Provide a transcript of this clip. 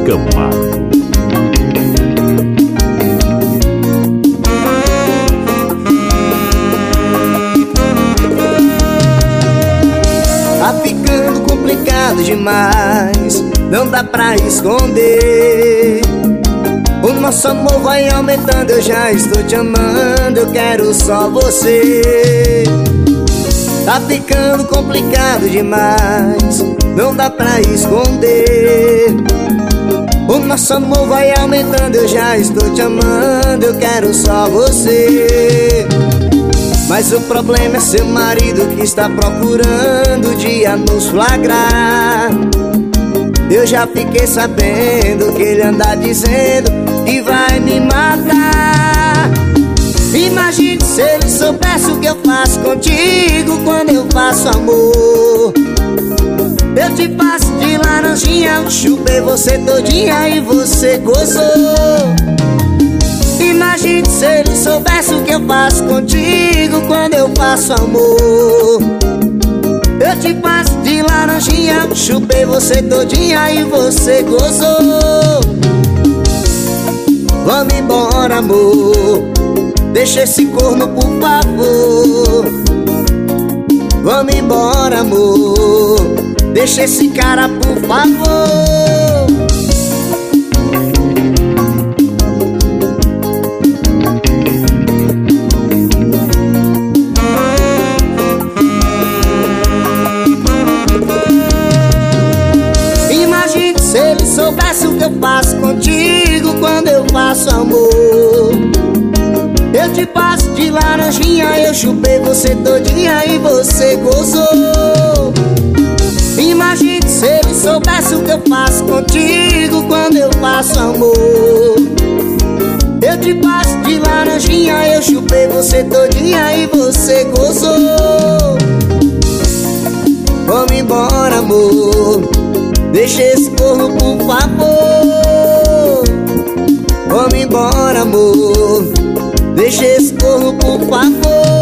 Camargo. Tá ficando complicado demais, não dá pra esconder. O nosso amor vai aumentando, eu já estou te amando, eu quero só você. Tá ficando complicado demais, não dá pra esconder. O nosso amor vai aumentando, eu já estou te amando, eu quero só você. Mas o problema é seu marido que está procurando o dia nos flagrar. Eu já fiquei sabendo que ele anda dizendo que vai me matar. Imagine se ele soubesse o que eu faço contigo quando eu faço amor. Eu te passo de laranjinha, eu chupei você todinha e você gozou. Imagine se ele soubesse o que eu faço contigo quando eu faço amor. Eu te passo de laranjinha, chupei você todinha e você gozou. Vamos embora, amor, deixa esse corno, por favor. Vamos embora, amor, deixa esse cara, por favor. Se ele soubesse o que eu faço contigo quando eu faço amor. Eu te passo de laranjinha, eu chupei você todinha e você gozou. Imagine se ele soubesse o que eu faço contigo quando eu faço amor. Eu te passo de laranjinha, eu chupei você todinha e você gozou. Vamos embora, amor, deixa esse corno, por favor. Vamos embora, amor, deixa esse corno, por favor.